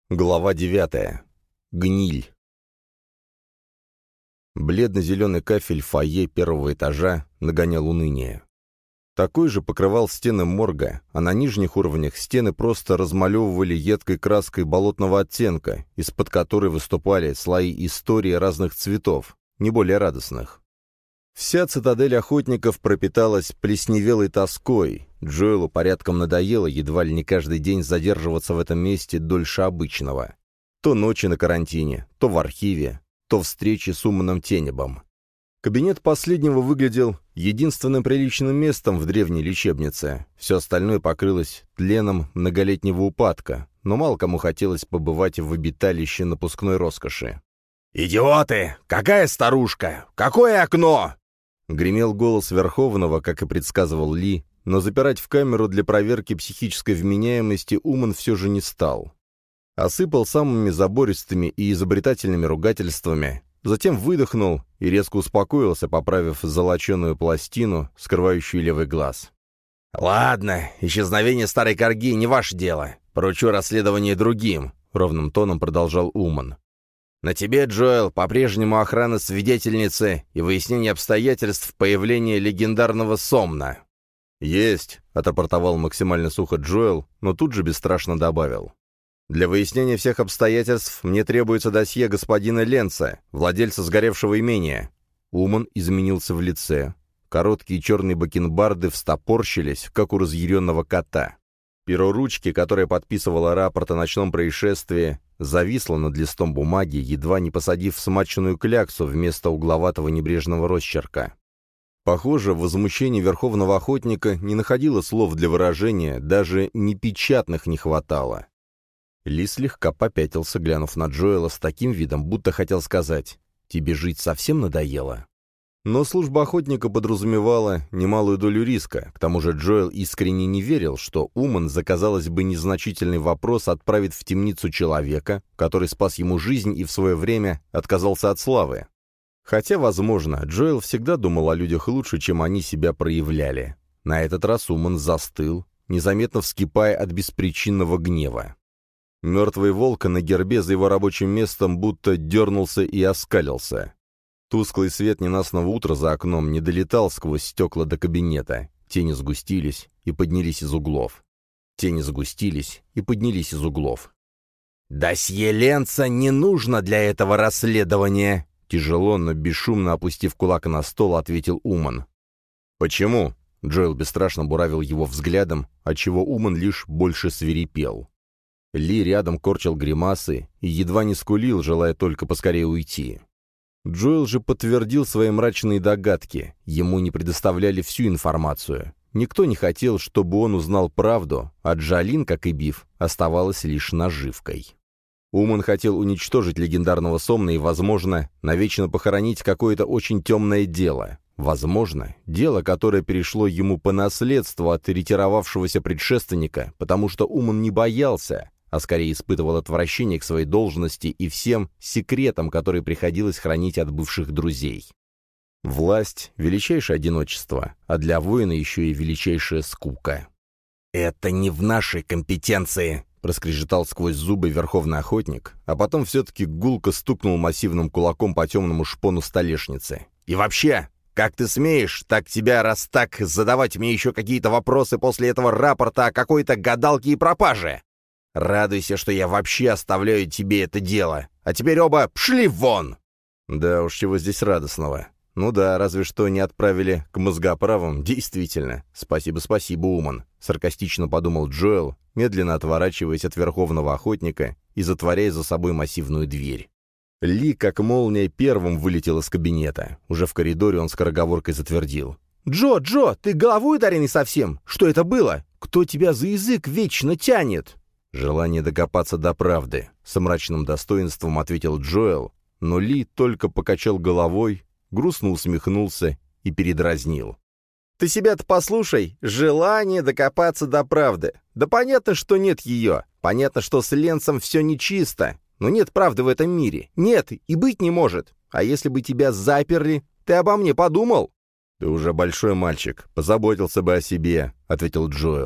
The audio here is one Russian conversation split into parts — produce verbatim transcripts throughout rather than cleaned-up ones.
Глава девятая. Гниль. Бледно-зеленый кафель фойе первого этажа нагонял уныние. Такой же покрывал стены морга, а на нижних уровнях стены просто размалевывали едкой краской болотного оттенка, из-под которой выступали слои истории разных цветов, не более радостных. Вся цитадель охотников пропиталась плесневелой тоской. Джоэлу порядком надоело едва ли не каждый день задерживаться в этом месте дольше обычного. То ночи на карантине, то в архиве, то встречи с Уманом Тенебом. Кабинет последнего выглядел единственным приличным местом в древней лечебнице. Все остальное покрылось тленом многолетнего упадка, но мало кому хотелось побывать в обиталище напускной роскоши. «Идиоты! Какая старушка? Какое окно?» Гремел голос Верховного, как и предсказывал Ли, но запирать в камеру для проверки психической вменяемости Уман все же не стал. Осыпал самыми забористыми и изобретательными ругательствами, затем выдохнул и резко успокоился, поправив золоченую пластину, скрывающую левый глаз. «Ладно, исчезновение старой корги не ваше дело. Поручу расследование другим», — ровным тоном продолжал Уман. «На тебе, Джоэл, по-прежнему охрана свидетельницы и выяснение обстоятельств появления легендарного Сомна». «Есть», — отрапортовал максимально сухо Джоэл, но тут же бесстрашно добавил. «Для выяснения всех обстоятельств мне требуется досье господина Ленца, владельца сгоревшего имения». Уман изменился в лице. Короткие черные бакенбарды встопорщились, как у разъяренного кота. Перо ручки, которое подписывало рапорт о ночном происшествии, зависло над листом бумаги, едва не посадив смаченную кляксу вместо угловатого небрежного росчерка. Похоже, возмущение Верховного Охотника не находило слов для выражения, даже непечатных не хватало. Ли слегка попятился, глянув на Джоэла с таким видом, будто хотел сказать: «Тебе жить совсем надоело?» Но служба охотника подразумевала немалую долю риска, к тому же Джоэл искренне не верил, что Уман за, казалось бы, незначительный вопрос отправит в темницу человека, который спас ему жизнь и в свое время отказался от славы. Хотя, возможно, Джоэл всегда думал о людях лучше, чем они себя проявляли. На этот раз Уман застыл, незаметно вскипая от беспричинного гнева. Мертвый волк на гербе за его рабочим местом будто дернулся и оскалился. Тусклый свет ненастного утра за окном не долетал сквозь стекла до кабинета. Тени сгустились и поднялись из углов. Тени сгустились и поднялись из углов. «Досье Ленца не нужно для этого расследования», — тяжело, но бесшумно опустив кулак на стол, ответил Уман. «Почему?» — Джоэл бесстрашно буравил его взглядом, отчего Уман лишь больше свирепел. Ли рядом корчил гримасы и едва не скулил, желая только поскорее уйти. Джоэл же подтвердил свои мрачные догадки. Ему не предоставляли всю информацию. Никто не хотел, чтобы он узнал правду, а Джалин, как и Биф, оставалась лишь наживкой. Уман хотел уничтожить легендарного Сомна и, возможно, навечно похоронить какое-то очень темное дело. Возможно, дело, которое перешло ему по наследству от ретировавшегося предшественника, потому что Уман не боялся, а скорее испытывал отвращение к своей должности и всем секретам, которые приходилось хранить от бывших друзей. Власть — величайшее одиночество, а для воина еще и величайшая скука. «Это не в нашей компетенции», — проскрежетал сквозь зубы Верховный Охотник, а потом все-таки гулко стукнул массивным кулаком по темному шпону столешницы. «И вообще, как ты смеешь, так тебя, раз так, задавать мне еще какие-то вопросы после этого рапорта о какой-то гадалке и пропаже? Радуйся, что я вообще оставляю тебе это дело. А теперь оба пшли вон!» Да уж, чего здесь радостного. Ну да, разве что не отправили к мозгоправам. Действительно. Спасибо, спасибо, Уман. Саркастично подумал Джоэл, медленно отворачиваясь от Верховного Охотника и затворяя за собой массивную дверь. Ли, как молния, первым вылетел из кабинета. Уже в коридоре он скороговоркой затвердил: «Джо, Джо, ты головой ударенный совсем? Что это было? Кто тебя за язык вечно тянет?» «Желание докопаться до правды», — с мрачным достоинством ответил Джоэл, но Ли только покачал головой, грустно усмехнулся и передразнил. «Ты себя-то послушай, желание докопаться до правды. Да понятно, что нет ее. Понятно, что с Ленцем все нечисто. Но нет правды в этом мире. Нет, и быть не может. А если бы тебя заперли, ты обо мне подумал?» «Ты уже большой мальчик, позаботился бы о себе», — ответил Джоэл.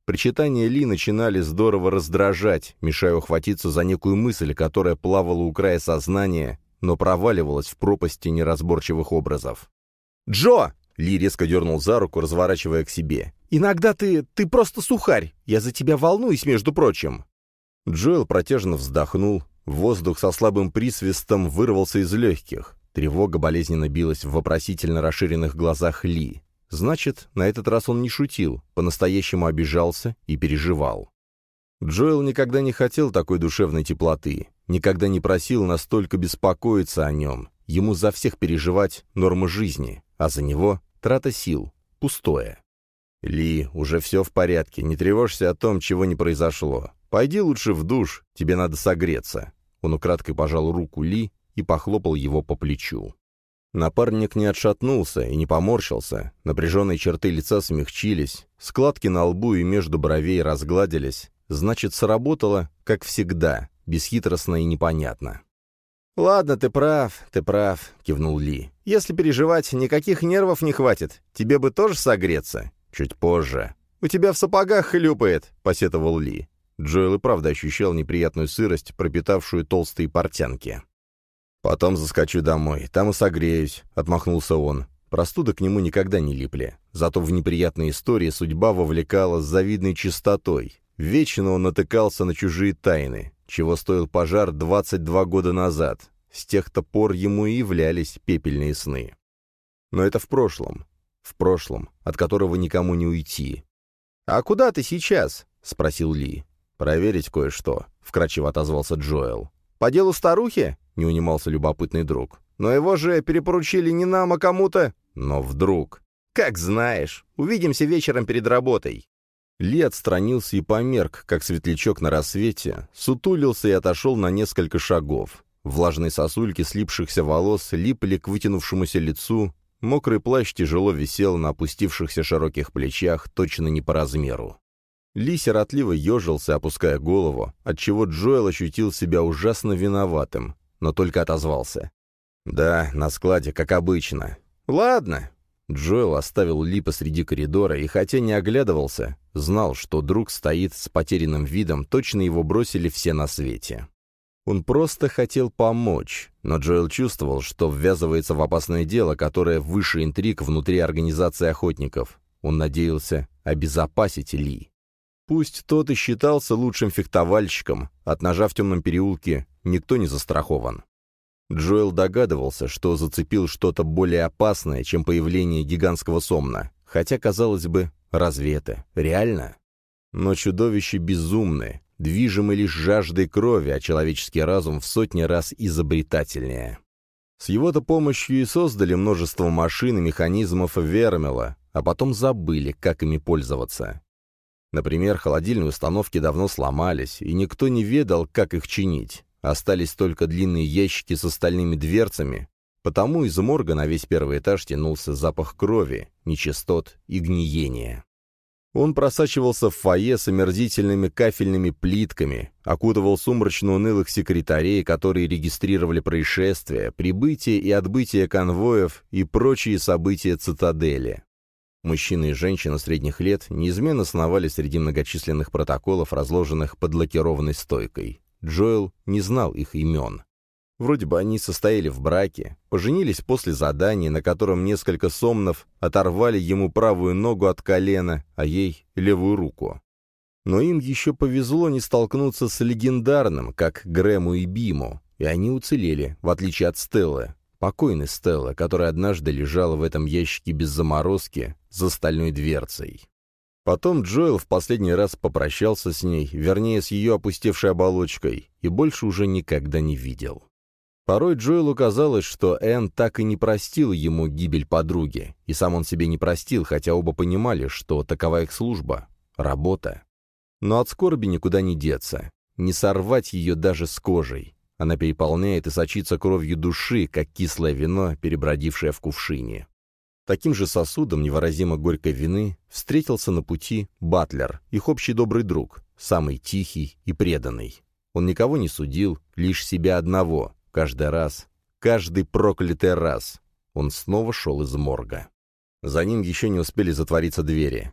Причитания Ли начинали здорово раздражать, мешая ухватиться за некую мысль, которая плавала у края сознания, но проваливалась в пропасти неразборчивых образов. «Джо!» — Ли резко дернул за руку, разворачивая к себе. «Иногда ты... ты просто сухарь! Я за тебя волнуюсь, между прочим!» Джоэл протяжно вздохнул. Воздух со слабым присвистом вырвался из легких. Тревога болезненно билась в вопросительно расширенных глазах Ли. Значит, на этот раз он не шутил, по-настоящему обижался и переживал. Джоэл никогда не хотел такой душевной теплоты, никогда не просил настолько беспокоиться о нем. Ему за всех переживать — норма жизни, а за него — трата сил, пустое. «Ли, уже все в порядке, не тревожься о том, чего не произошло. Пойди лучше в душ, тебе надо согреться». Он украдкой пожал руку Ли и похлопал его по плечу. Напарник не отшатнулся и не поморщился, напряженные черты лица смягчились, складки на лбу и между бровей разгладились, значит, сработало, как всегда, бесхитростно и непонятно. «Ладно, ты прав, ты прав», — кивнул Ли. «Если переживать, никаких нервов не хватит. Тебе бы тоже согреться? Чуть позже. У тебя в сапогах хлюпает», — посетовал Ли. Джоэл и правда ощущал неприятную сырость, пропитавшую толстые портянки. «Потом заскочу домой, там и согреюсь», — отмахнулся он. Простуды к нему никогда не липли. Зато в неприятные истории судьба вовлекала с завидной чистотой. Вечно он натыкался на чужие тайны, чего стоил пожар двадцать два года назад. С тех-то пор ему и являлись пепельные сны. Но это в прошлом. В прошлом, от которого никому не уйти. «А куда ты сейчас?» — спросил Ли. «Проверить кое-что», — вкратчиво отозвался Джоэл. «По делу старухи?» — не унимался любопытный друг. «Но его же перепоручили не нам, а кому-то...» «Но вдруг...» «Как знаешь. Увидимся вечером перед работой». Ли отстранился и померк, как светлячок на рассвете, сутулился и отошел на несколько шагов. Влажные сосульки слипшихся волос липли к вытянувшемуся лицу, мокрый плащ тяжело висел на опустившихся широких плечах, точно не по размеру. Ли сиротливо ежился, опуская голову, отчего Джоэл ощутил себя ужасно виноватым, но только отозвался. «Да, на складе, как обычно». «Ладно». Джоэл оставил Ли посреди коридора и, хотя не оглядывался, знал, что друг стоит с потерянным видом, точно его бросили все на свете. Он просто хотел помочь, но Джоэл чувствовал, что ввязывается в опасное дело, которое выше интриг внутри организации охотников. Он надеялся обезопасить Ли. Пусть тот и считался лучшим фехтовальщиком, от ножа в темном переулке никто не застрахован. Джоэл догадывался, что зацепил что-то более опасное, чем появление гигантского сомна, хотя, казалось бы, разве это реально? Но чудовище безумное, движимы лишь жаждой крови, а человеческий разум в сотни раз изобретательнее. С его-то помощью и создали множество машин и механизмов Вермела, а потом забыли, как ими пользоваться. Например, холодильные установки давно сломались, и никто не ведал, как их чинить. Остались только длинные ящики с остальными дверцами, потому из морга на весь первый этаж тянулся запах крови, нечистот и гниения. Он просачивался в фойе с омерзительными кафельными плитками, окутывал сумрачно унылых секретарей, которые регистрировали происшествия, прибытие и отбытие конвоев и прочие события цитадели. Мужчины и женщины средних лет неизменно сновали среди многочисленных протоколов, разложенных под лакированной стойкой. Джоэл не знал их имен. Вроде бы они состояли в браке, поженились после задания, на котором несколько сомнов оторвали ему правую ногу от колена, а ей — левую руку. Но им еще повезло не столкнуться с легендарным, как Грэму и Биму, и они уцелели, в отличие от Стеллы, покойной Стеллы, которая однажды лежала в этом ящике без заморозки за стальной дверцей. Потом Джоэл в последний раз попрощался с ней, вернее, с ее опустевшей оболочкой, и больше уже никогда не видел. Порой Джоэлу казалось, что Энн так и не простила ему гибель подруги, и сам он себе не простил, хотя оба понимали, что такова их служба, работа. Но от скорби никуда не деться, не сорвать ее даже с кожей. Она переполняет и сочится кровью души, как кислое вино, перебродившее в кувшине. Таким же сосудом невыразимо горькой вины встретился на пути Батлер, их общий добрый друг, самый тихий и преданный. Он никого не судил, лишь себя одного, каждый раз, каждый проклятый раз. Он снова шел из морга. За ним еще не успели затвориться двери.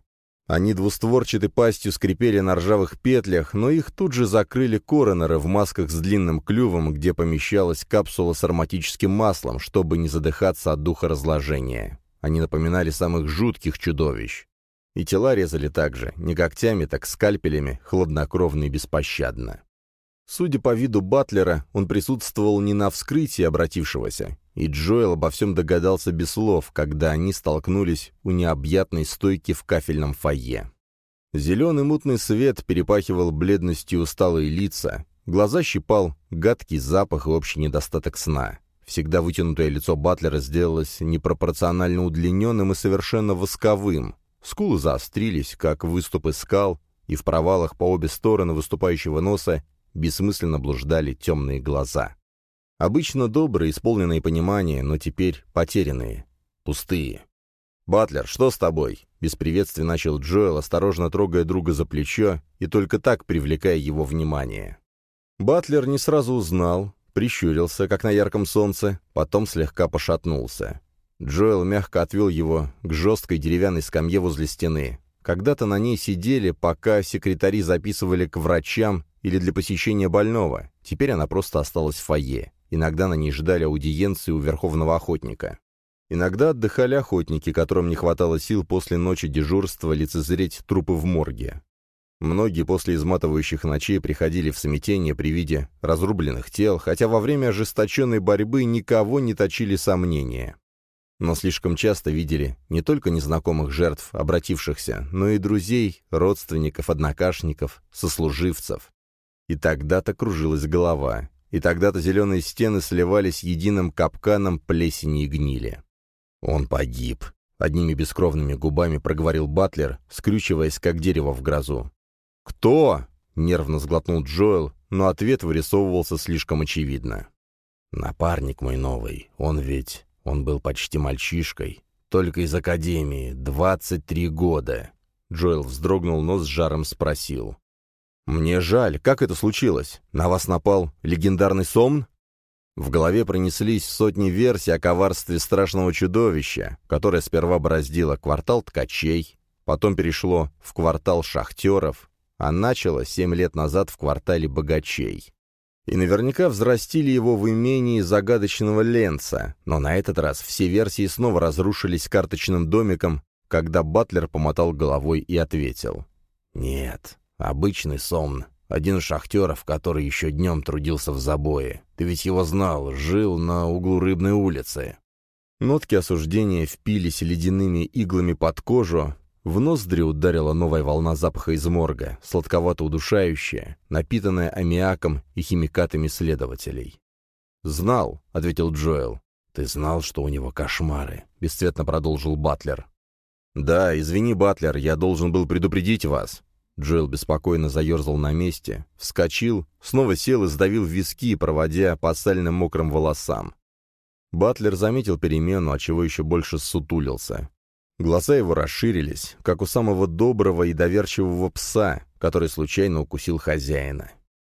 Они двустворчатой пастью скрипели на ржавых петлях, но их тут же закрыли коронеры в масках с длинным клювом, где помещалась капсула с ароматическим маслом, чтобы не задыхаться от духа разложения. Они напоминали самых жутких чудовищ. И тела резали так же, не когтями, так скальпелями, хладнокровно и беспощадно. Судя по виду Батлера, он присутствовал не на вскрытии обратившегося, и Джоэл обо всем догадался без слов, когда они столкнулись у необъятной стойки в кафельном фойе. Зеленый мутный свет перепахивал бледностью усталые лица, глаза щипал гадкий запах и общий недостаток сна. Всегда вытянутое лицо Батлера сделалось непропорционально удлиненным и совершенно восковым. Скулы заострились, как выступы скал, и в провалах по обе стороны выступающего носа бессмысленно блуждали темные глаза. Обычно добрые, исполненные понимания, но теперь потерянные, пустые. «Батлер, что с тобой?» — без приветствия начал Джоэл, осторожно трогая друга за плечо и только так привлекая его внимание. Батлер не сразу узнал, прищурился, как на ярком солнце, потом слегка пошатнулся. Джоэл мягко отвел его к жесткой деревянной скамье возле стены. Когда-то на ней сидели, пока секретари записывали к врачам или для посещения больного. Теперь она просто осталась в фойе. Иногда на ней ждали аудиенции у верховного охотника. Иногда отдыхали охотники, которым не хватало сил после ночи дежурства лицезреть трупы в морге. Многие после изматывающих ночей приходили в смятение при виде разрубленных тел, хотя во время ожесточенной борьбы никого не точили сомнения. Но слишком часто видели не только незнакомых жертв, обратившихся, но и друзей, родственников, однокашников, сослуживцев. И тогда-то кружилась голова, и тогда-то зеленые стены сливались единым капканом плесени и гнили. «Он погиб», — одними бескровными губами проговорил Батлер, скрючиваясь, как дерево в грозу. «Кто?» — нервно сглотнул Джоэл, но ответ вырисовывался слишком очевидно. «Напарник мой новый, он ведь... Он был почти мальчишкой, только из академии, двадцать три года». Джоэл вздрогнул, но с жаром спросил. «Мне жаль, как это случилось? На вас напал легендарный Сомн?» В голове пронеслись сотни версий о коварстве страшного чудовища, которое сперва бороздило квартал ткачей, потом перешло в квартал шахтеров, а начало семь лет назад в квартале богачей. И наверняка взрастили его в имении загадочного Ленца, но на этот раз все версии снова разрушились карточным домиком, когда Батлер помотал головой и ответил. «Нет, обычный Сомн, один из шахтеров, который еще днем трудился в забое. Ты ведь его знал, жил на углу Рыбной улицы». Нотки осуждения впились ледяными иглами под кожу. В ноздри ударила новая волна запаха из морга, сладковато-удушающая, напитанная аммиаком и химикатами следователей. «Знал», — ответил Джоэл. «Ты знал, что у него кошмары», — бесцветно продолжил Батлер. «Да, извини, Батлер, я должен был предупредить вас». Джоэл беспокойно заерзал на месте, вскочил, снова сел и сдавил виски, проводя по сальным мокрым волосам. Батлер заметил перемену, отчего еще больше ссутулился. Глаза его расширились, как у самого доброго и доверчивого пса, который случайно укусил хозяина.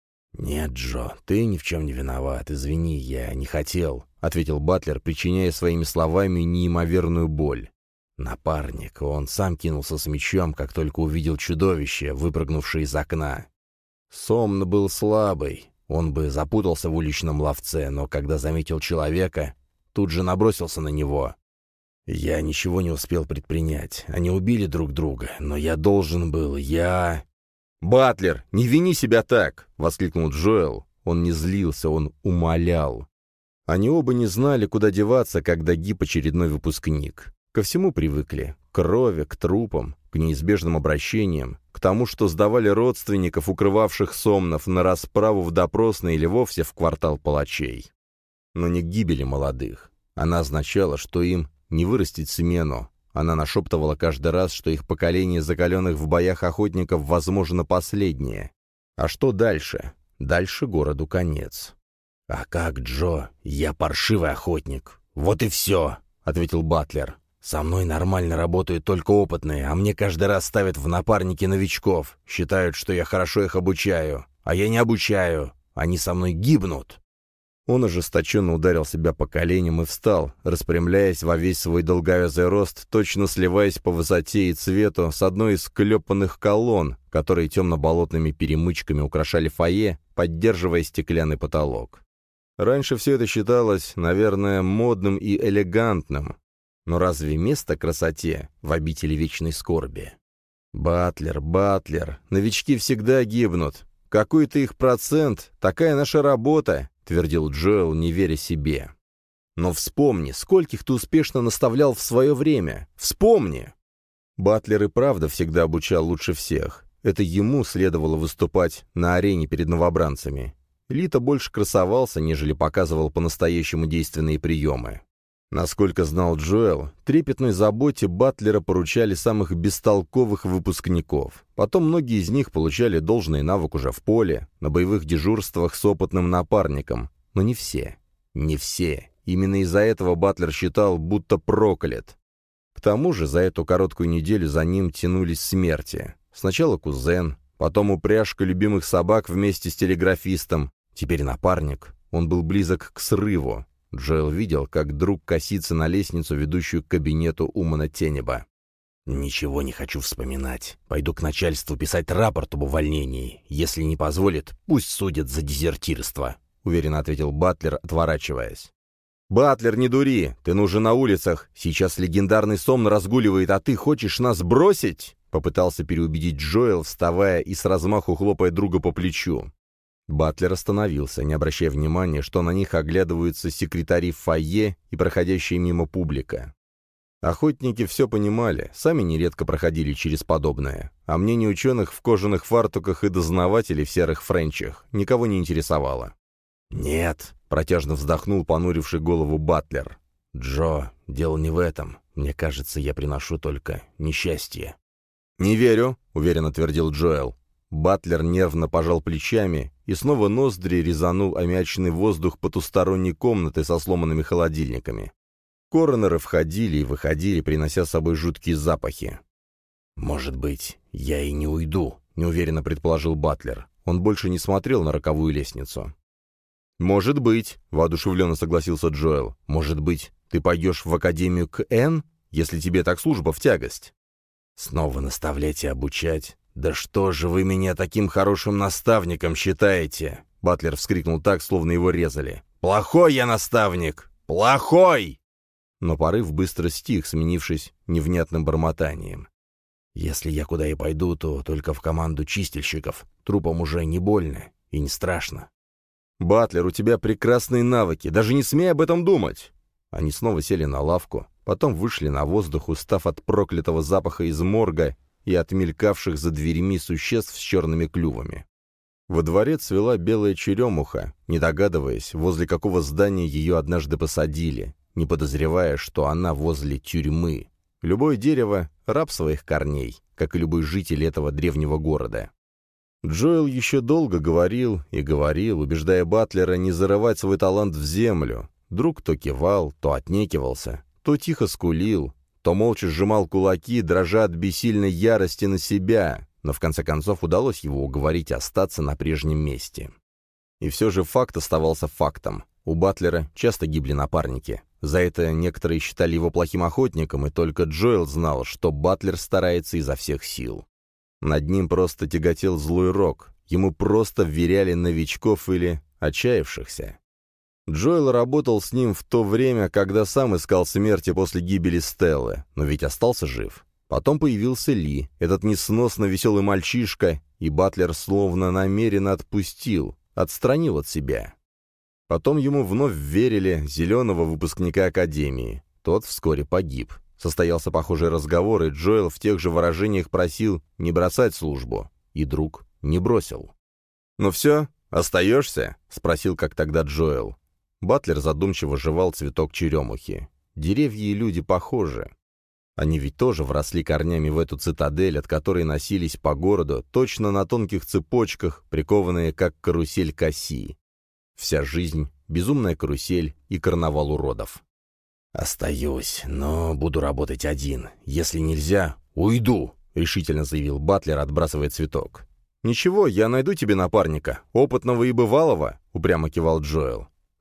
«Нет, Джо, ты ни в чем не виноват, извини, я не хотел», — ответил Батлер, причиняя своими словами неимоверную боль. «Напарник, он сам кинулся с мечом, как только увидел чудовище, выпрыгнувшее из окна. Сомн был слабый, он бы запутался в уличном ловце, но когда заметил человека, тут же набросился на него. Я ничего не успел предпринять. Они убили друг друга, но я должен был, я...» «Батлер, не вини себя так!» — воскликнул Джоэл. Он не злился, он умолял. Они оба не знали, куда деваться, когда гиб очередной выпускник. Ко всему привыкли. К крови, к трупам, к неизбежным обращениям, к тому, что сдавали родственников, укрывавших Сомнов, на расправу в допросной или вовсе в квартал палачей. Но не к гибели молодых. Она означала, что им не вырастить смену. Она нашептывала каждый раз, что их поколение закаленных в боях охотников, возможно, последнее. А что дальше? Дальше городу конец. «А как, Джо? Я паршивый охотник. Вот и все», — ответил Батлер. «Со мной нормально работают только опытные, а мне каждый раз ставят в напарники новичков. Считают, что я хорошо их обучаю. А я не обучаю. Они со мной гибнут». Он ожесточенно ударил себя по коленям и встал, распрямляясь во весь свой долговязый рост, точно сливаясь по высоте и цвету с одной из склепанных колонн, которые темно-болотными перемычками украшали фойе, поддерживая стеклянный потолок. Раньше все это считалось, наверное, модным и элегантным. Но разве место красоте в обители вечной скорби? Батлер, Батлер, новички всегда гибнут. Какой-то их процент, такая наша работа, твердил Джоэл, не веря себе. Но вспомни, скольких ты успешно наставлял в свое время. Вспомни! Батлер и правда всегда обучал лучше всех. Это ему следовало выступать на арене перед новобранцами. Лита больше красовался, нежели показывал по-настоящему действенные приемы. Насколько знал Джоэл, трепетной заботе Батлера поручали самых бестолковых выпускников. Потом многие из них получали должный навык уже в поле, на боевых дежурствах с опытным напарником. Но не все. Не все. Именно из-за этого Батлер считал, будто проклят. К тому же за эту короткую неделю за ним тянулись смерти. Сначала кузен, потом упряжка любимых собак вместе с телеграфистом, теперь напарник. Он был близок к срыву. Джоэл видел, как друг косится на лестницу, ведущую к кабинету Умана Тенеба. «Ничего не хочу вспоминать. Пойду к начальству писать рапорт об увольнении. Если не позволит, пусть судят за дезертирство», — уверенно ответил Батлер, отворачиваясь. «Батлер, не дури! Ты нужен на улицах. Сейчас легендарный Сомн разгуливает, а ты хочешь нас бросить?» — попытался переубедить Джоэл, вставая и с размаху хлопая друга по плечу. Батлер остановился, не обращая внимания, что на них оглядываются секретари фойе и проходящая мимо публика. Охотники все понимали, сами нередко проходили через подобное, а мнение ученых в кожаных фартуках и дознавателей в серых френчах никого не интересовало. «Нет», — протяжно вздохнул понуривший голову Батлер. «Джо, дело не в этом. Мне кажется, я приношу только несчастье». «Не верю», — уверенно твердил Джоэл. Батлер нервно пожал плечами, и снова ноздри резанул аммиачный воздух потусторонней комнаты со сломанными холодильниками. Коронеры входили и выходили, принося с собой жуткие запахи. «Может быть, я и не уйду», — неуверенно предположил Батлер. Он больше не смотрел на роковую лестницу. «Может быть», — воодушевленно согласился Джоэл. «Может быть, ты пойдешь в академию к Энн, если тебе так служба в тягость?» «Снова наставлять и обучать? Да что же вы меня таким хорошим наставником считаете?» Батлер вскрикнул так, словно его резали. «Плохой я наставник! Плохой!» Но порыв быстро стих, сменившись невнятным бормотанием. «Если я куда и пойду, то только в команду чистильщиков. Трупам уже не больно и не страшно». «Батлер, у тебя прекрасные навыки, даже не смей об этом думать!» Они снова сели на лавку, потом вышли на воздух, устав от проклятого запаха из морга и от мелькавших за дверями существ с черными клювами. Во дворе цвела белая черемуха, не догадываясь, возле какого здания ее однажды посадили, не подозревая, что она возле тюрьмы. Любое дерево — раб своих корней, как и любой житель этого древнего города. Джоэл еще долго говорил и говорил, убеждая Батлера не зарывать свой талант в землю. Друг то кивал, то отнекивался, то тихо скулил, то молча сжимал кулаки, дрожа от бессильной ярости на себя, но в конце концов удалось его уговорить остаться на прежнем месте. И все же факт оставался фактом. У Батлера часто гибли напарники. За это некоторые считали его плохим охотником, и только Джоэл знал, что Батлер старается изо всех сил. Над ним просто тяготел злой рок, ему просто вверяли новичков или отчаявшихся. Джоэл работал с ним в то время, когда сам искал смерти после гибели Стеллы, но ведь остался жив. Потом появился Ли, этот несносно веселый мальчишка, и Батлер словно намеренно отпустил, отстранил от себя. Потом ему вновь верили зеленого выпускника Академии. Тот вскоре погиб. Состоялся похожий разговор, и Джоэл в тех же выражениях просил не бросать службу. И друг не бросил. «Ну все, остаешься?» — спросил как тогда Джоэл. Батлер задумчиво жевал цветок черемухи. Деревья и люди похожи. Они ведь тоже вросли корнями в эту цитадель, от которой носились по городу, точно на тонких цепочках, прикованные как карусель к оси. Вся жизнь — безумная карусель и карнавал уродов. «Остаюсь, но буду работать один. Если нельзя, уйду», — решительно заявил Батлер, отбрасывая цветок. «Ничего, я найду тебе напарника, опытного и бывалого», — упрямо кивал Джоэл.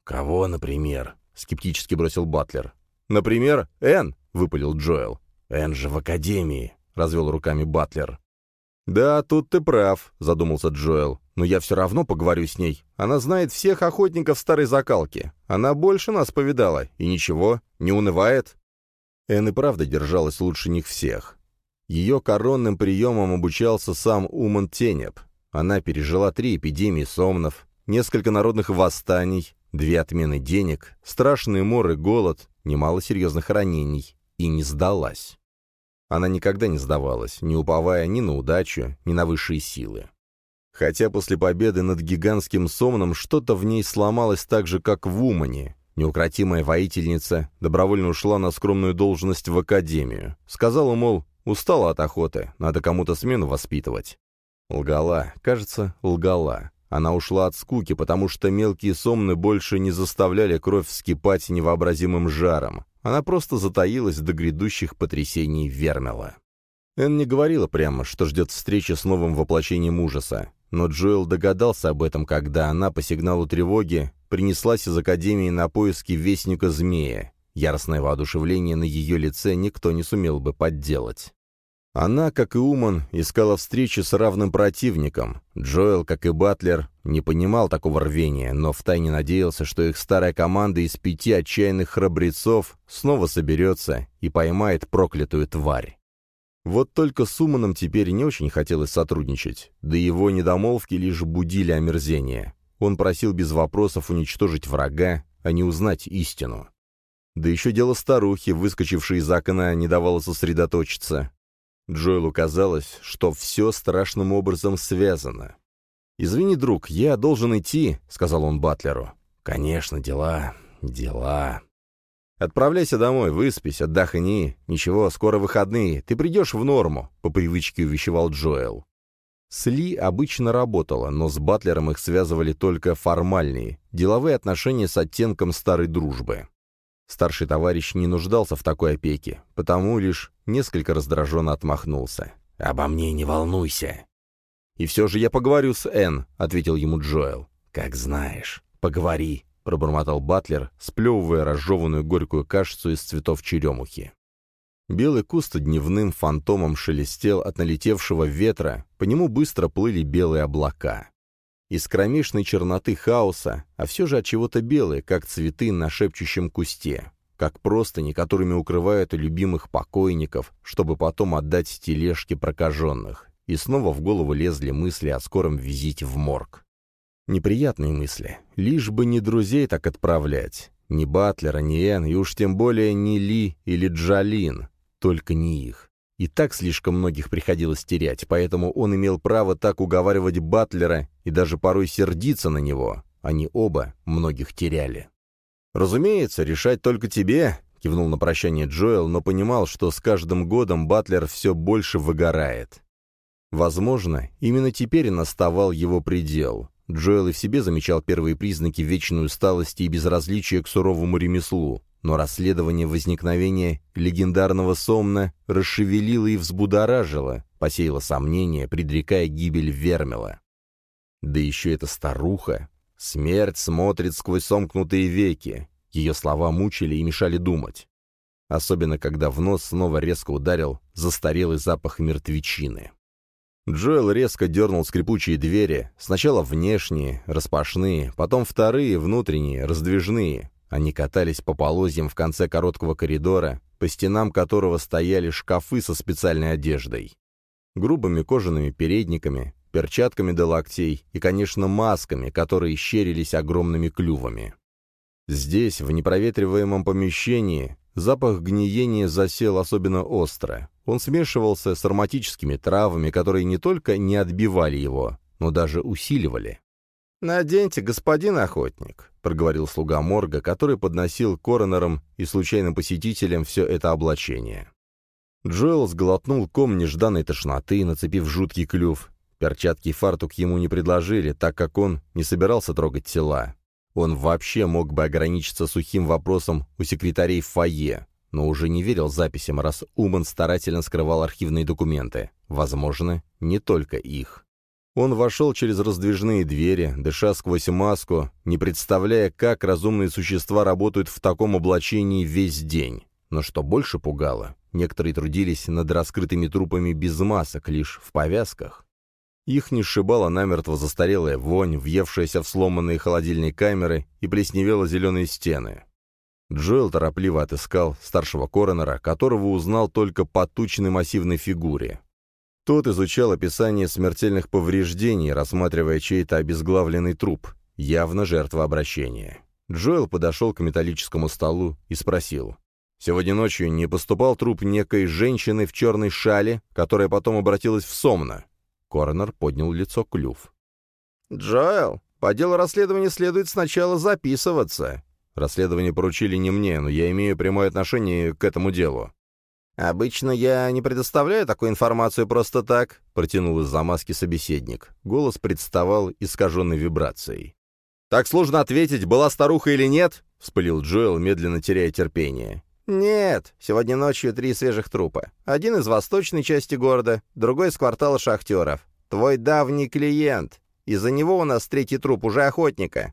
«Кого, например?» — скептически бросил Батлер. «Например, Энн», — выпалил Джоэл. «Энн же в академии», — развел руками Батлер. «Да, тут ты прав», — задумался Джоэл. «Но я все равно поговорю с ней. Она знает всех охотников старой закалки. Она больше нас повидала. И ничего, не унывает». Энн и правда держалась лучше них всех. Ее коронным приемам обучался сам Уман Тенеп. Она пережила три эпидемии сомнов, несколько народных восстаний, две отмены денег, страшный мор и голод, немало серьезных ранений. И не сдалась. Она никогда не сдавалась, не уповая ни на удачу, ни на высшие силы. Хотя после победы над гигантским сомном что-то в ней сломалось так же, как в Умане. Неукротимая воительница добровольно ушла на скромную должность в академию. Сказала, мол, устала от охоты, надо кому-то смену воспитывать. Лгала, кажется, лгала. Она ушла от скуки, потому что мелкие сомны больше не заставляли кровь вскипать невообразимым жаром. Она просто затаилась до грядущих потрясений Вермила. Энн не говорила прямо, что ждет встречи с новым воплощением ужаса, но Джоэл догадался об этом, когда она по сигналу тревоги принеслась из академии на поиски Вестника Змея. Яростное воодушевление на ее лице никто не сумел бы подделать. Она, как и Уман, искала встречи с равным противником. Джоэл, как и Батлер, не понимал такого рвения, но втайне надеялся, что их старая команда из пяти отчаянных храбрецов снова соберется и поймает проклятую тварь. Вот только с Уманом теперь не очень хотелось сотрудничать, да его недомолвки лишь будили омерзение. Он просил без вопросов уничтожить врага, а не узнать истину. Да еще дело старухи, выскочившей из окна, не давало сосредоточиться. Джоэлу казалось, что все страшным образом связано. «Извини, друг, я должен идти», — сказал он Батлеру. «Конечно, дела, дела». «Отправляйся домой, выспись, отдохни. Ничего, скоро выходные, ты придешь в норму», — по привычке увещевал Джоэл. С Ли обычно работала, но с Батлером их связывали только формальные, деловые отношения с оттенком старой дружбы. Старший товарищ не нуждался в такой опеке, потому лишь несколько раздраженно отмахнулся. «Обо мне не волнуйся». «И все же я поговорю с Энн», — ответил ему Джоэл. «Как знаешь, поговори», — пробормотал Батлер, сплевывая разжеванную горькую кашицу из цветов черемухи. Белый куст дневным фантомом шелестел от налетевшего ветра, по нему быстро плыли белые облака. Из кромешной черноты хаоса, а все же от чего-то белые, как цветы на шепчущем кусте, как простыни, которыми укрывают любимых покойников, чтобы потом отдать тележке прокаженных. И снова в голову лезли мысли о скором визите в морг. Неприятные мысли. Лишь бы не друзей так отправлять. Ни Батлера, ни Энн, и уж тем более ни Ли или Джалин. Только не их. И так слишком многих приходилось терять, поэтому он имел право так уговаривать Батлера и даже порой сердиться на него. Они оба многих теряли. «Разумеется, решать только тебе», — кивнул на прощание Джоэл, но понимал, что с каждым годом Батлер все больше выгорает. Возможно, именно теперь наставал его предел. Джоэл и в себе замечал первые признаки вечной усталости и безразличия к суровому ремеслу, но расследование возникновения легендарного сомна расшевелило и взбудоражило, посеяло сомнения, предрекая гибель Вермила. Да еще эта старуха. Смерть смотрит сквозь сомкнутые веки. Ее слова мучили и мешали думать. Особенно, когда в нос снова резко ударил застарелый запах мертвечины. Джоэл резко дернул скрипучие двери, сначала внешние, распашные, потом вторые, внутренние, раздвижные. Они катались по полозьям в конце короткого коридора, по стенам которого стояли шкафы со специальной одеждой. Грубыми кожаными передниками, перчатками до локтей и, конечно, масками, которые щерились огромными клювами. Здесь, в непроветриваемом помещении, запах гниения засел особенно остро. Он смешивался с ароматическими травами, которые не только не отбивали его, но даже усиливали. «Наденьте, господин охотник», — проговорил слуга морга, который подносил коронерам и случайным посетителям все это облачение. Джоэл сглотнул ком нежданной тошноты, нацепив жуткий клюв. Перчатки и фартук ему не предложили, так как он не собирался трогать тела. Он вообще мог бы ограничиться сухим вопросом у секретарей в фойе, но уже не верил записям, раз Уман старательно скрывал архивные документы. Возможно, не только их. Он вошел через раздвижные двери, дыша сквозь маску, не представляя, как разумные существа работают в таком облачении весь день. Но что больше пугало, некоторые трудились над раскрытыми трупами без масок, лишь в повязках. Их не сшибала намертво застарелая вонь, въевшаяся в сломанные холодильные камеры и плесневела зеленые стены. Джоэл торопливо отыскал старшего коронера, которого узнал только по тучной массивной фигуре. Тот изучал описание смертельных повреждений, рассматривая чей-то обезглавленный труп, явно жертва обращения. Джоэл подошел к металлическому столу и спросил: «Сегодня ночью не поступал труп некой женщины в черной шале, которая потом обратилась в Сомно?» Коронер поднял лицо клюв. «Джоэл, по делу расследования следует сначала записываться. Расследование поручили не мне, но я имею прямое отношение к этому делу». «Обычно я не предоставляю такую информацию просто так», — протянул из-за маски собеседник. Голос представал искаженной вибрацией. «Так сложно ответить, была старуха или нет?» — вспылил Джоэл, медленно теряя терпение. «Нет, сегодня ночью три свежих трупа. Один из восточной части города, другой из квартала шахтеров. Твой давний клиент. Из-за него у нас третий труп, уже охотника».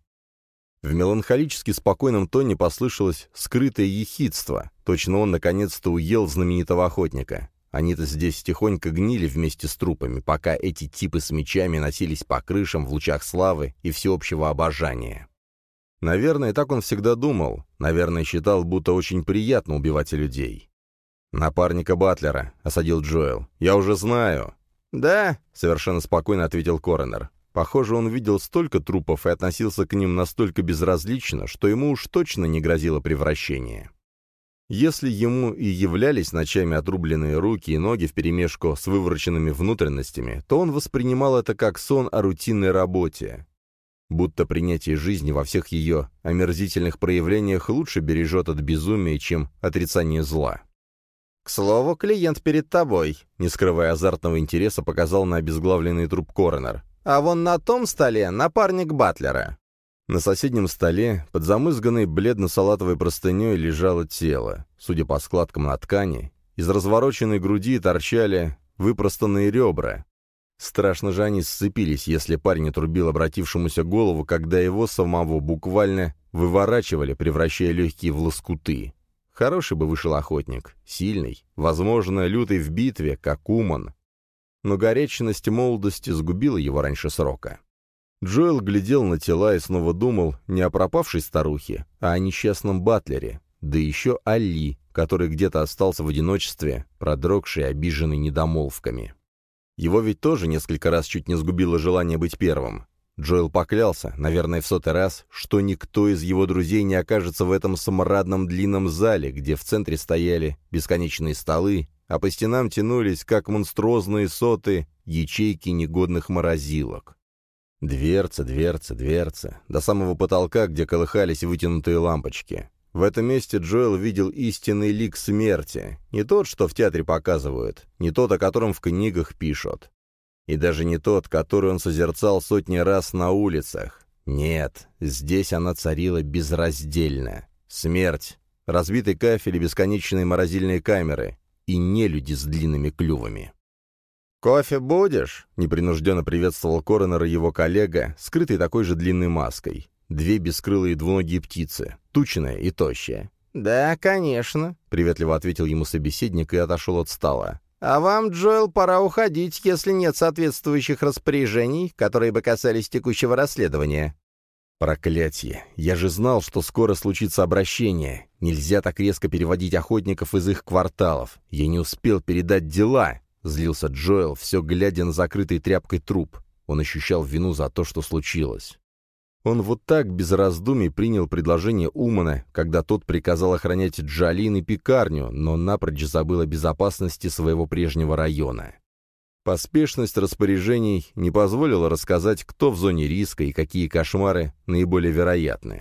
В меланхолически спокойном тоне послышалось скрытое ехидство. Точно он наконец-то уел знаменитого охотника. Они-то здесь тихонько гнили вместе с трупами, пока эти типы с мечами носились по крышам в лучах славы и всеобщего обожания. Наверное, так он всегда думал. Наверное, считал, будто очень приятно убивать людей. «Напарника Батлера», — осадил Джоэл. «Я уже знаю». «Да», — совершенно спокойно ответил коронер. Похоже, он видел столько трупов и относился к ним настолько безразлично, что ему уж точно не грозило превращение. Если ему и являлись ночами отрубленные руки и ноги вперемешку с вывороченными внутренностями, то он воспринимал это как сон о рутинной работе. Будто принятие жизни во всех ее омерзительных проявлениях лучше бережет от безумия, чем отрицание зла. «К слову, клиент перед тобой», — не скрывая азартного интереса, показал на обезглавленный труп коронер. «А вон на том столе напарник Батлера». На соседнем столе, под замызганной бледно-салатовой простыней, лежало тело. Судя по складкам на ткани, из развороченной груди торчали выпростанные ребра. Страшно же они сцепились, если парень отрубил обратившемуся голову, когда его самого буквально выворачивали, превращая легкие в лоскуты. Хороший бы вышел охотник, сильный, возможно, лютый в битве, как Уман. Но горячность молодости сгубила его раньше срока. Джоэл глядел на тела и снова думал не о пропавшей старухе, а о несчастном Батлере, да еще о Ли, который где-то остался в одиночестве, продрогший и обиженный недомолвками. Его ведь тоже несколько раз чуть не сгубило желание быть первым. Джоэл поклялся, наверное, в сотый раз, что никто из его друзей не окажется в этом смрадном длинном зале, где в центре стояли бесконечные столы, а по стенам тянулись, как монструозные соты, ячейки негодных морозилок. Дверцы, дверцы, дверцы, до самого потолка, где колыхались вытянутые лампочки. В этом месте Джоэл видел истинный лик смерти, не тот, что в театре показывают, не тот, о котором в книгах пишут, и даже не тот, который он созерцал сотни раз на улицах. Нет, здесь она царила безраздельно. Смерть, разбитый кафель и бесконечные морозильные камеры, и нелюди с длинными клювами. «Кофе будешь?» — непринужденно приветствовал коронера его коллега, скрытый такой же длинной маской. Две бескрылые двуногие птицы, тучная и тощая. «Да, конечно», — приветливо ответил ему собеседник и отошел от стола. «А вам, Джоэл, пора уходить, если нет соответствующих распоряжений, которые бы касались текущего расследования». «Проклятье! Я же знал, что скоро случится обращение. Нельзя так резко переводить охотников из их кварталов. Я не успел передать дела», — злился Джоэл, все глядя на закрытый тряпкой труп. Он ощущал вину за то, что случилось. Он вот так, без раздумий, принял предложение Умана, когда тот приказал охранять Джолин и пекарню, но напрочь забыл о безопасности своего прежнего района. Поспешность распоряжений не позволила рассказать, кто в зоне риска и какие кошмары наиболее вероятны.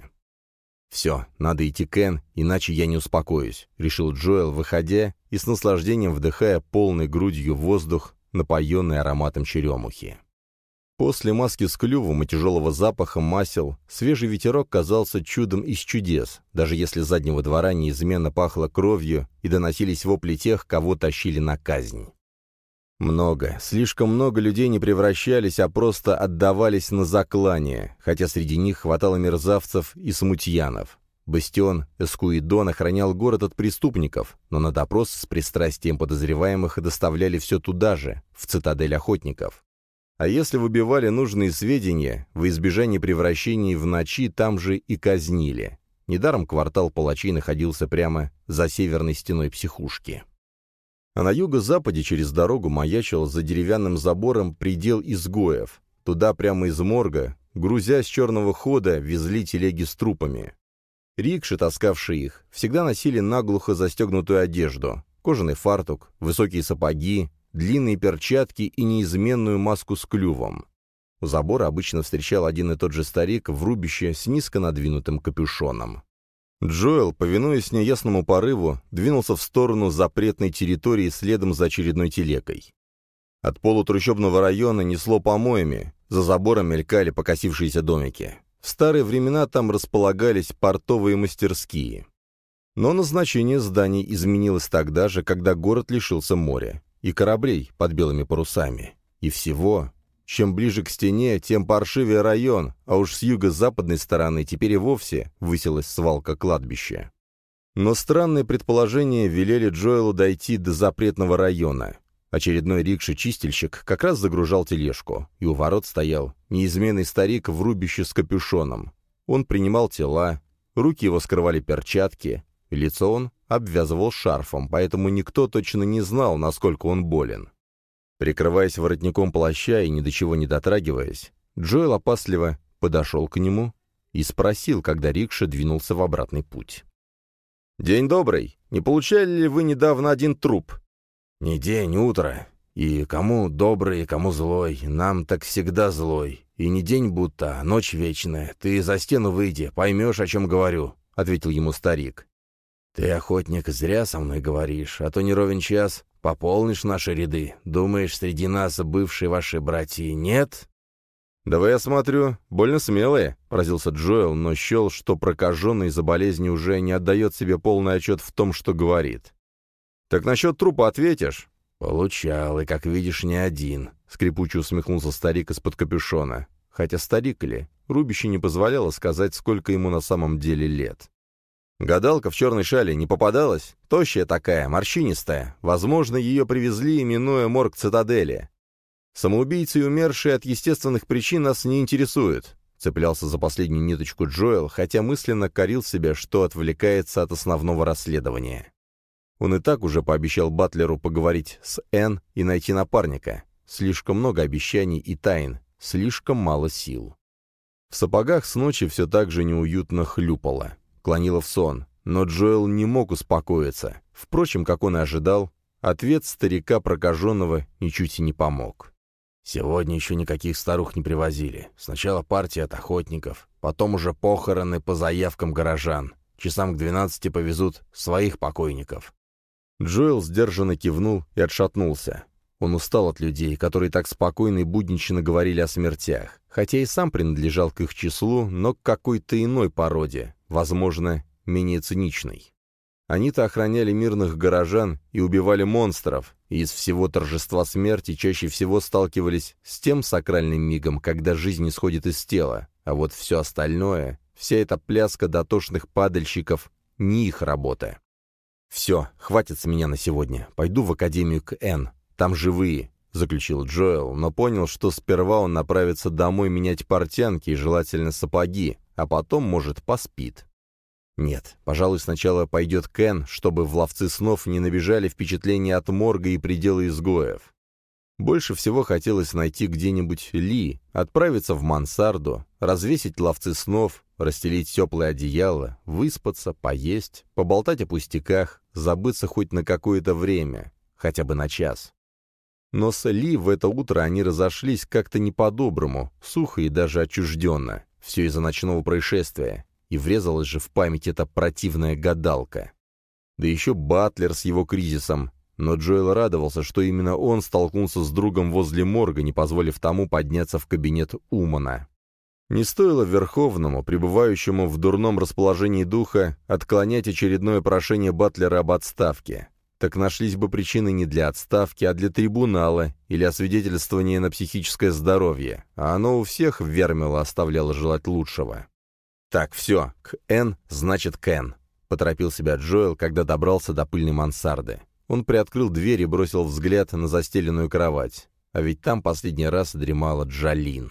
«Все, надо идти к Энн, иначе я не успокоюсь», — решил Джоэл, выходя и с наслаждением вдыхая полной грудью воздух, напоенный ароматом черемухи. После маски с клювом и тяжелого запаха масел свежий ветерок казался чудом из чудес, даже если с заднего двора неизменно пахло кровью и доносились вопли тех, кого тащили на казнь. Много, слишком много людей не превращались, а просто отдавались на заклание, хотя среди них хватало мерзавцев и смутьянов. Бастион Эскуидон охранял город от преступников, но на допрос с пристрастием подозреваемых доставляли все туда же, в цитадель охотников. А если выбивали нужные сведения, во избежание превращений в ночи там же и казнили. Недаром квартал палачей находился прямо за северной стеной психушки. А на юго-западе через дорогу маячил за деревянным забором предел изгоев. Туда прямо из морга, грузя с черного хода, везли телеги с трупами. Рикши, таскавшие их, всегда носили наглухо застегнутую одежду, кожаный фартук, высокие сапоги, длинные перчатки и неизменную маску с клювом. У забора обычно встречал один и тот же старик в рубище с низко надвинутым капюшоном. Джоэл, повинуясь неясному порыву, двинулся в сторону запретной территории следом за очередной телегой. От полутрущобного района несло помоями, за забором мелькали покосившиеся домики. В старые времена там располагались портовые мастерские. Но назначение зданий изменилось тогда же, когда город лишился моря и кораблей под белыми парусами. И всего, чем ближе к стене, тем паршивее район, а уж с юго-западной стороны теперь и вовсе высилась свалка кладбища. Но странные предположения велели Джоэлу дойти до запретного района. Очередной рикша-чистильщик как раз загружал тележку, и у ворот стоял неизменный старик в рубище с капюшоном. Он принимал тела, руки его скрывали перчатки, лицо он обвязывал шарфом, поэтому никто точно не знал, насколько он болен. Прикрываясь воротником плаща и ни до чего не дотрагиваясь, Джоэл опасливо подошел к нему и спросил, когда рикша двинулся в обратный путь. «День добрый. Не получали ли вы недавно один труп?» «Не день, утро. И кому добрый, и кому злой. Нам так всегда злой. И не день будто, а ночь вечная. Ты за стену выйди, поймешь, о чем говорю», — ответил ему старик. «Ты, охотник, зря со мной говоришь, а то не ровен час пополнишь наши ряды. Думаешь, среди нас бывшие ваши братья нет?» «Да вы, я смотрю, больно смелые», — поразился Джоэл, но счел, что прокаженный из-за болезни уже не отдает себе полный отчет в том, что говорит. «Так насчет трупа ответишь?» «Получал, и, как видишь, не один», — скрипуче усмехнулся старик из-под капюшона. Хотя старик ли, рубище не позволяло сказать, сколько ему на самом деле лет. «Гадалка в черной шале не попадалась? Тощая такая, морщинистая. Возможно, ее привезли, именуя морг цитадели. Самоубийцы и умершие от естественных причин нас не интересуют», — цеплялся за последнюю ниточку Джоэл, хотя мысленно корил себя, что отвлекается от основного расследования. Он и так уже пообещал Батлеру поговорить с Энн и найти напарника. Слишком много обещаний и тайн, слишком мало сил. В сапогах с ночи все так же неуютно хлюпало, клонило в сон, но Джоэл не мог успокоиться. Впрочем, как он и ожидал, ответ старика прокаженного ничуть и не помог. «Сегодня еще никаких старух не привозили. Сначала партия от охотников, потом уже похороны по заявкам горожан. Часам к двенадцати повезут своих покойников». Джоэл сдержанно кивнул и отшатнулся. Он устал от людей, которые так спокойно и буднично говорили о смертях, хотя и сам принадлежал к их числу, но к какой-то иной породе, возможно, менее циничной. Они-то охраняли мирных горожан и убивали монстров, и из всего торжества смерти чаще всего сталкивались с тем сакральным мигом, когда жизнь исходит из тела, а вот все остальное, вся эта пляска дотошных падальщиков — не их работа. «Все, хватит с меня на сегодня. Пойду в академию к Энн. Там живые», — заключил Джоэл, но понял, что сперва он направится домой менять портянки и желательно сапоги, а потом, может, поспит. Нет, пожалуй, сначала пойдет к Энн, чтобы в ловцы снов не набежали впечатления от морга и предела изгоев. Больше всего хотелось найти где-нибудь Ли, отправиться в мансарду, развесить ловцы снов, расстелить теплое одеяло, выспаться, поесть, поболтать о пустяках, забыться хоть на какое-то время, хотя бы на час. Но с Ли в это утро они разошлись как-то не по-доброму, сухо и даже отчужденно, все из-за ночного происшествия, и врезалась же в память эта противная гадалка. Да еще Батлер с его кризисом. Но Джоэл радовался, что именно он столкнулся с другом возле морга, не позволив тому подняться в кабинет Умана. Не стоило Верховному, пребывающему в дурном расположении духа, отклонять очередное прошение Батлера об отставке. так нашлись бы причины не для отставки, а для трибунала или освидетельствования на психическое здоровье, а оно у всех Вермила оставляло желать лучшего. «Так, все, к Н значит Кен», — поторопил себя Джоэл, когда добрался до пыльной мансарды. Он приоткрыл дверь и бросил взгляд на застеленную кровать. А ведь там последний раз дремала Джалин.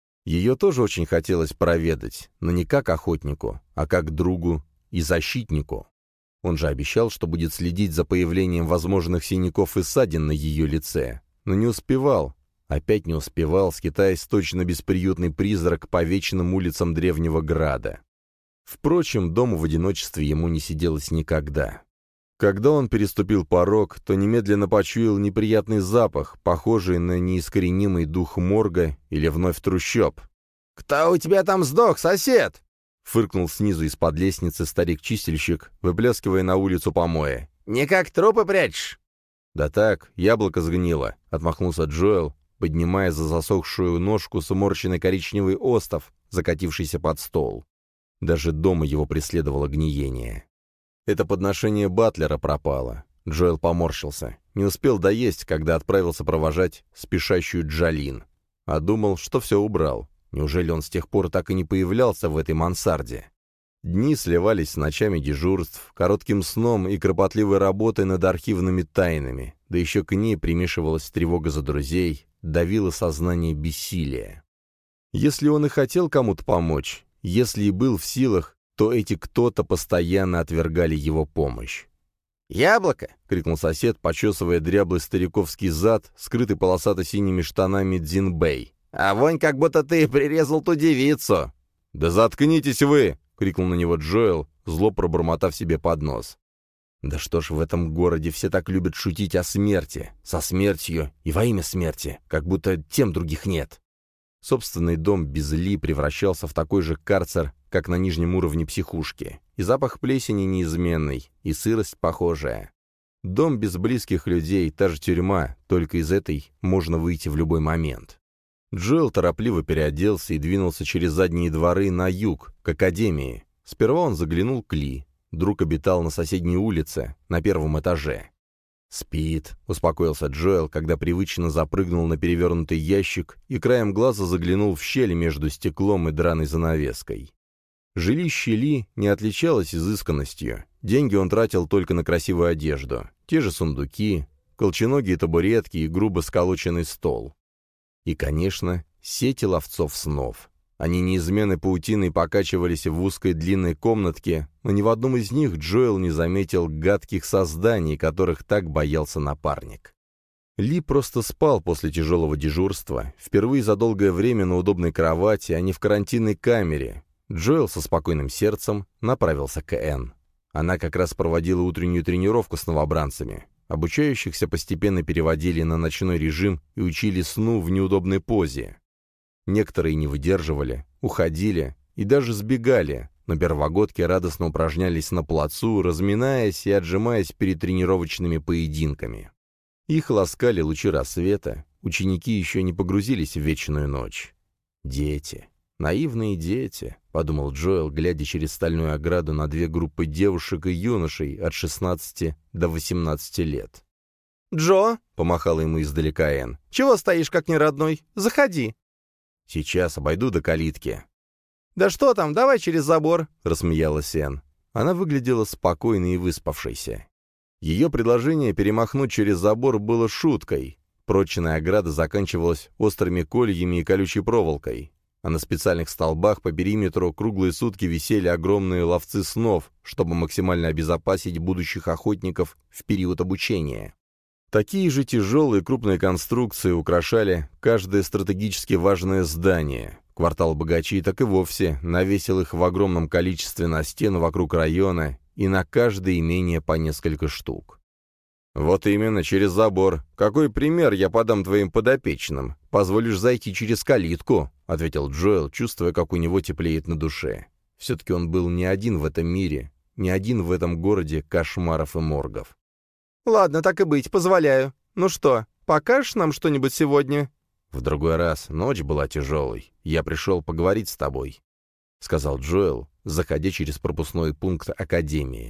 Ее тоже очень хотелось проведать, но не как охотнику, а как другу и защитнику. Он же обещал, что будет следить за появлением возможных синяков и ссадин на ее лице, но не успевал. Опять не успевал, скитаясь точно бесприютный призрак по вечным улицам древнего града. Впрочем, дома в одиночестве ему не сиделось никогда. Когда он переступил порог, то немедленно почуял неприятный запах, похожий на неискоренимый дух морга или вновь трущоб. «Кто у тебя там сдох, сосед?» — фыркнул снизу из-под лестницы старик-чистильщик, выплескивая на улицу помои. «Не как трупы прячешь?» «Да так, яблоко сгнило», — отмахнулся Джоэл, поднимая за засохшую ножку сморщенный коричневый остов, закатившийся под стол. Даже дома его преследовало гниение. Это подношение Батлера пропало. Джоэл поморщился. Не успел доесть, когда отправился провожать спешащую Джалин. А думал, что все убрал. Неужели он с тех пор так и не появлялся в этой мансарде? Дни сливались с ночами дежурств, коротким сном и кропотливой работой над архивными тайнами, да еще к ней примешивалась тревога за друзей, давило сознание бессилия. Если он и хотел кому-то помочь, если и был в силах, то эти кто-то постоянно отвергали его помощь. «Яблоко!» — крикнул сосед, почесывая дряблый стариковский зад, скрытый полосато-синими штанами Дзинбэй. «А вонь, как будто ты прирезал ту девицу!» «Да заткнитесь вы!» — крикнул на него Джоэл, зло пробормотав себе под нос. «Да что ж в этом городе все так любят шутить о смерти, со смертью и во имя смерти, как будто тем других нет!» Собственный дом без Ли превращался в такой же карцер, как на нижнем уровне психушки, и запах плесени неизменный, и сырость похожая. Дом без близких людей, та же тюрьма, только из этой можно выйти в любой момент. Джоэл торопливо переоделся и двинулся через задние дворы на юг, к академии. Сперва он заглянул к Ли. Друг обитал на соседней улице, на первом этаже. «Спит», — успокоился Джоэл, когда привычно запрыгнул на перевернутый ящик и краем глаза заглянул в щель между стеклом и драной занавеской. Жилище Ли не отличалось изысканностью. Деньги он тратил только на красивую одежду. Те же сундуки, колченогие табуретки и грубо сколоченный стол. И, конечно, сети ловцов снов. Они неизменной паутиной покачивались в узкой длинной комнатке, но ни в одном из них Джоэл не заметил гадких созданий, которых так боялся напарник. Ли просто спал после тяжелого дежурства, впервые за долгое время на удобной кровати, а не в карантинной камере. Джоэл со спокойным сердцем направился к Энн. Она как раз проводила утреннюю тренировку с новобранцами. Обучающихся постепенно переводили на ночной режим и учили сну в неудобной позе. Некоторые не выдерживали, уходили и даже сбегали, но первогодки радостно упражнялись на плацу, разминаясь и отжимаясь перед тренировочными поединками. Их ласкали лучи рассвета, ученики еще не погрузились в вечную ночь. «Дети, наивные дети», — подумал Джоэл, глядя через стальную ограду на две группы девушек и юношей от шестнадцати до восемнадцати лет. «Джо», — помахала ему издалека Энн, — «чего стоишь как неродной? Заходи». «Сейчас обойду до калитки». «Да что там, давай через забор», — рассмеялась Энн. Она выглядела спокойной и выспавшейся. Ее предложение перемахнуть через забор было шуткой. Прочная ограда заканчивалась острыми кольями и колючей проволокой, а на специальных столбах по периметру круглые сутки висели огромные ловцы снов, чтобы максимально обезопасить будущих охотников в период обучения. Такие же тяжелые крупные конструкции украшали каждое стратегически важное здание. Квартал богачей так и вовсе навесил их в огромном количестве на стену вокруг района и на каждое имение по несколько штук. «Вот именно, через забор. Какой пример я подам твоим подопечным? Позволишь зайти через калитку?» — ответил Джоэл, чувствуя, как у него теплеет на душе. Все-таки он был не один в этом мире, не один в этом городе кошмаров и моргов. «Ладно, так и быть, позволяю. Ну что, покажешь нам что-нибудь сегодня?» «В другой раз. Ночь была тяжелой. Я пришел поговорить с тобой», — сказал Джоэл, заходя через пропускной пункт академии.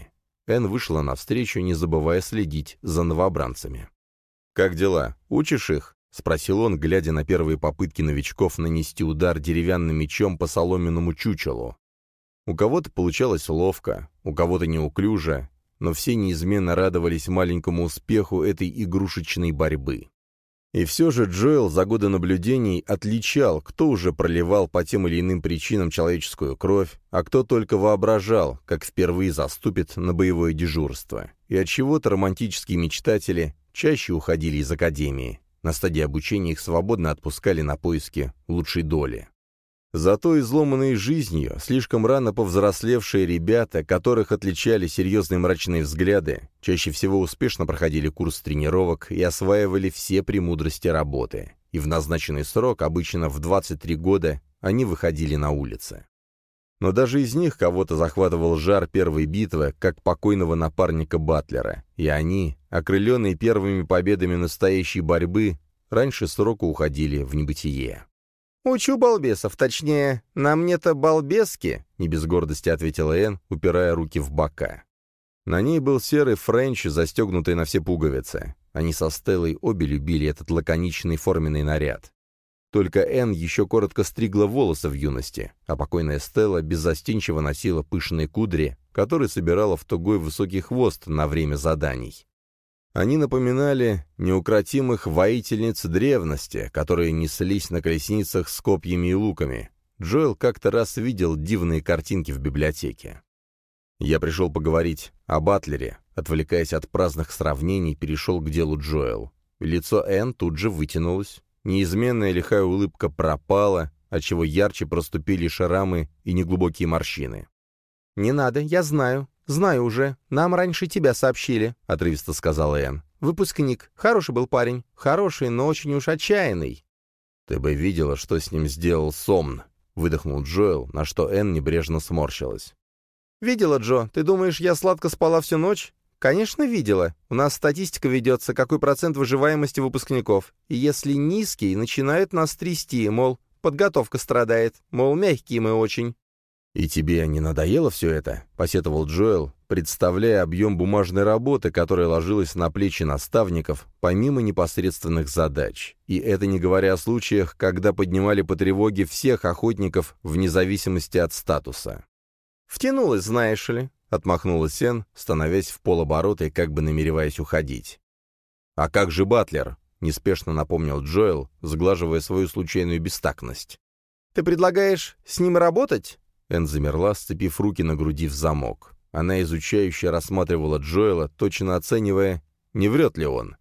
Энн вышла навстречу, не забывая следить за новобранцами. «Как дела? Учишь их?» — спросил он, глядя на первые попытки новичков нанести удар деревянным мечом по соломенному чучелу. У кого-то получалось ловко, у кого-то неуклюже, но все неизменно радовались маленькому успеху этой игрушечной борьбы. И все же Джоэл за годы наблюдений отличал, кто уже проливал по тем или иным причинам человеческую кровь, а кто только воображал, как впервые заступит на боевое дежурство. И отчего-то романтические мечтатели чаще уходили из академии. На стадии обучения их свободно отпускали на поиски лучшей доли. Зато изломанные жизнью, слишком рано повзрослевшие ребята, которых отличали серьезные мрачные взгляды, чаще всего успешно проходили курс тренировок и осваивали все премудрости работы. И в назначенный срок, обычно в двадцать три года, они выходили на улицы. Но даже из них кого-то захватывал жар первой битвы, как покойного напарника Батлера, и они, окрыленные первыми победами настоящей борьбы, раньше срока уходили в небытие. «Учу балбесов, точнее, на мне-то балбески», — не без гордости ответила Энн, упирая руки в бока. На ней был серый френч, застегнутый на все пуговицы. Они со Стеллой обе любили этот лаконичный форменный наряд. Только Энн еще коротко стригла волосы в юности, а покойная Стелла беззастенчиво носила пышные кудри, которые собирала в тугой высокий хвост на время заданий. Они напоминали неукротимых воительниц древности, которые неслись на колесницах с копьями и луками. Джоэл как-то раз видел дивные картинки в библиотеке. «Я пришел поговорить о Батлере», отвлекаясь от праздных сравнений, перешел к делу Джоэл. Лицо Энн тут же вытянулось. Неизменная лихая улыбка пропала, отчего ярче проступили шрамы и неглубокие морщины. «Не надо, я знаю. Знаю уже. Нам раньше тебя сообщили», — отрывисто сказала Энн. «Выпускник. Хороший был парень. Хороший, но очень уж отчаянный». «Ты бы видела, что с ним сделал Сомн», — выдохнул Джоэл, на что Энн небрежно сморщилась. «Видела, Джо? Ты думаешь, я сладко спала всю ночь?» «Конечно, видела. У нас статистика ведется, какой процент выживаемости выпускников. И если низкий, начинают нас трясти, мол, подготовка страдает, мол, мягкие мы очень». «И тебе не надоело все это?» — посетовал Джоэл, представляя объем бумажной работы, которая ложилась на плечи наставников, помимо непосредственных задач. И это не говоря о случаях, когда поднимали по тревоге всех охотников вне зависимости от статуса. «Втянулась, знаешь ли», — отмахнулась Энн, становясь в полоборота и как бы намереваясь уходить. «А как же Батлер?» — неспешно напомнил Джоэл, сглаживая свою случайную бестактность. «Ты предлагаешь с ним работать?» Энн замерла, сцепив руки на груди в замок. Она изучающе рассматривала Джоэла, точно оценивая, не врет ли он.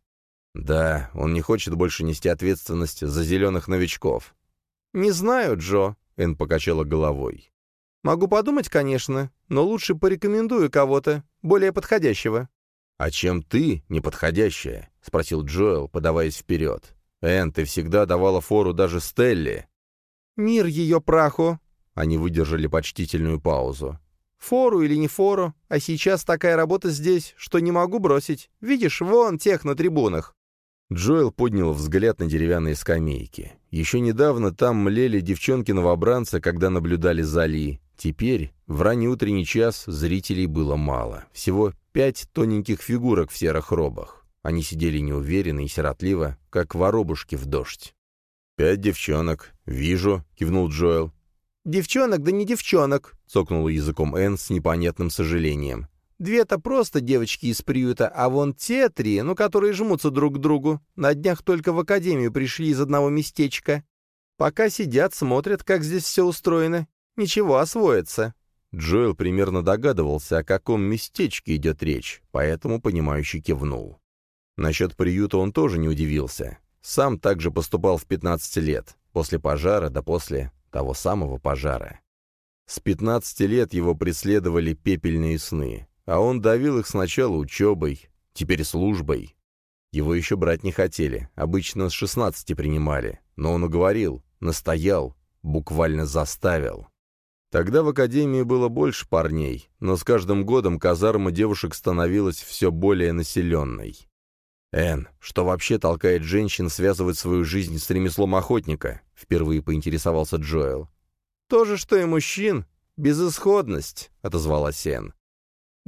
Да, он не хочет больше нести ответственность за зеленых новичков. «Не знаю, Джо», — Энн покачала головой. «Могу подумать, конечно, но лучше порекомендую кого-то, более подходящего». «А чем ты неподходящая?» — спросил Джоэл, подаваясь вперед. «Энн, ты всегда давала фору даже Стелле». «Мир ее праху!» Они выдержали почтительную паузу. «Фору или не фору, а сейчас такая работа здесь, что не могу бросить. Видишь, вон тех на трибунах». Джоэл поднял взгляд на деревянные скамейки. Еще недавно там млели девчонки-новобранцы, когда наблюдали за Ли. Теперь, в ранний утренний час, зрителей было мало. Всего пять тоненьких фигурок в серых робах. Они сидели неуверенно и сиротливо, как воробушки в дождь. «Пять девчонок. Вижу», — кивнул Джоэл. «Девчонок, да не девчонок», — цокнула языком Энн с непонятным сожалением. «Две-то просто девочки из приюта, а вон те три, ну, которые жмутся друг к другу, на днях только в академию пришли из одного местечка. Пока сидят, смотрят, как здесь все устроено. Ничего, освоятся». Джоэл примерно догадывался, о каком местечке идет речь, поэтому понимающе кивнул. Насчет приюта он тоже не удивился. Сам также поступал в пятнадцать лет, после пожара, да после того самого пожара. С пятнадцати лет его преследовали пепельные сны, а он давил их сначала учебой, теперь службой. Его еще брать не хотели, обычно с шестнадцати принимали, но он уговорил, настоял, буквально заставил. Тогда в академии было больше парней, но с каждым годом казарма девушек становилась все более населенной. «Энн, что вообще толкает женщин связывать свою жизнь с ремеслом охотника?» — впервые поинтересовался Джоэл. «То же, что и мужчин. Безысходность», — отозвалась Энн.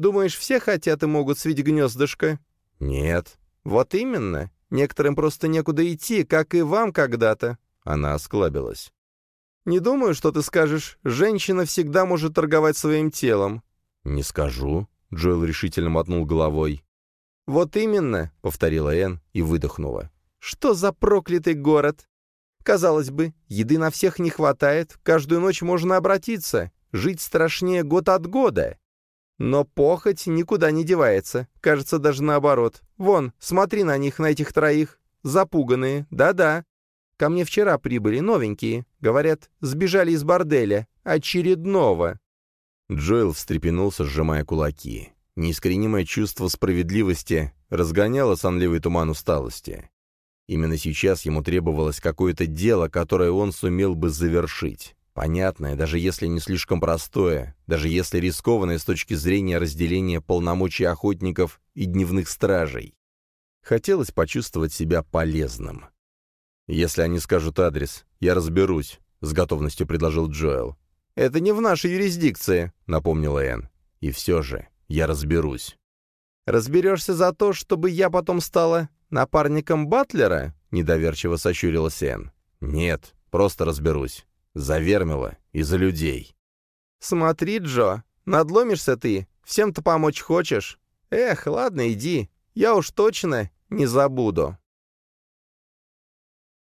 Думаешь, все хотят и могут свить гнездышко?» «Нет». «Вот именно. Некоторым просто некуда идти, как и вам когда-то». Она осклабилась. «Не думаю, что ты скажешь, женщина всегда может торговать своим телом». «Не скажу», — Джоэл решительно мотнул головой. «Вот именно», — повторила Энн и выдохнула. «Что за проклятый город? Казалось бы, еды на всех не хватает, каждую ночь можно обратиться, жить страшнее год от года. Но похоть никуда не девается, кажется, даже наоборот. Вон, смотри на них, на этих троих, запуганные, да-да. Ко мне вчера прибыли новенькие, говорят, сбежали из борделя, очередного». Джоэл встрепенулся, сжимая кулаки. Неискоренимое чувство справедливости разгоняло сонливый туман усталости. Именно сейчас ему требовалось какое-то дело, которое он сумел бы завершить. Понятное, даже если не слишком простое, даже если рискованное с точки зрения разделения полномочий охотников и дневных стражей. Хотелось почувствовать себя полезным. «Если они скажут адрес, я разберусь», — с готовностью предложил Джоэл. «Это не в нашей юрисдикции», — напомнила Энн. «И все же я разберусь». «Разберешься за то, чтобы я потом стала напарником Батлера?» — недоверчиво сощурилась Энн. «Нет, просто разберусь. За Вермила и за людей». «Смотри, Джо, надломишься ты, всем-то помочь хочешь. Эх, ладно, иди, я уж точно не забуду».